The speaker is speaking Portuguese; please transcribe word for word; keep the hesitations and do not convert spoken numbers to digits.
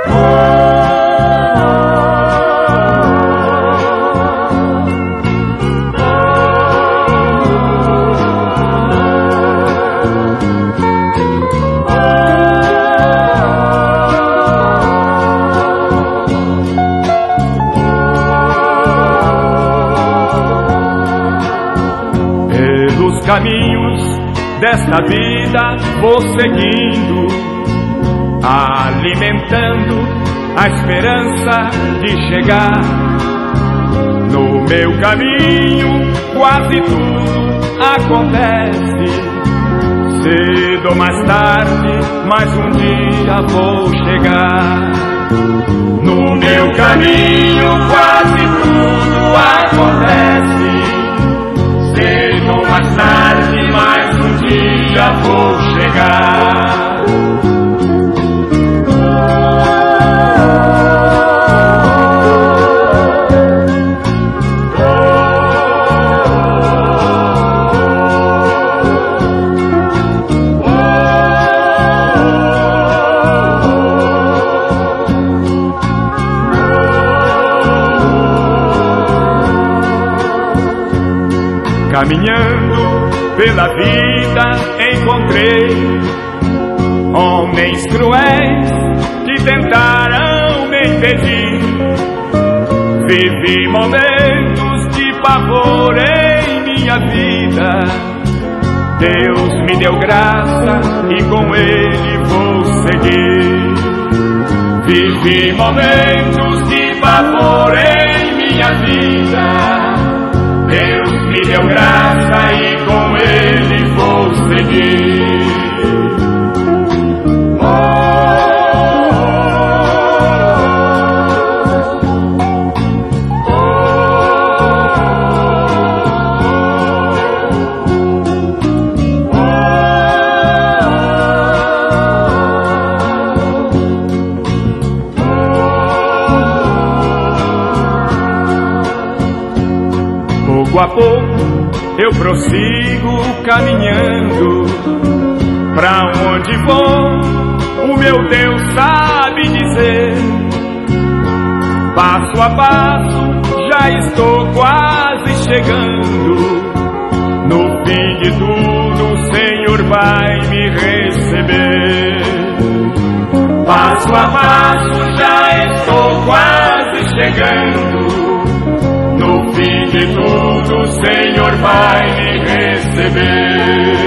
Caminhos desta vida vou seguindo, alimentando a esperança de chegar. No meu caminho quase tudo acontece, cedo ou mais tarde, mas um dia vou chegar. No meu caminho quase tudo acontece, cedo ou mais tarde, mas um dia vou chegar. Caminhando pela vida encontrei homens cruéis que tentaram me impedir. Vivi momentos de pavor em minha vida. Deus me deu graça e com Ele vou seguir. Vivi momentos de pavor em minha vida. Deus me deu graça e com Ele vou seguir. Pouco a pouco eu prossigo caminhando. Pra onde vou, o meu Deus sabe dizer. Passo a passo já estou quase chegando. No fim de tudo o Senhor vai me receber. Passo a passo já estou quase chegando. No fim de tudo o Senhor vai me receber.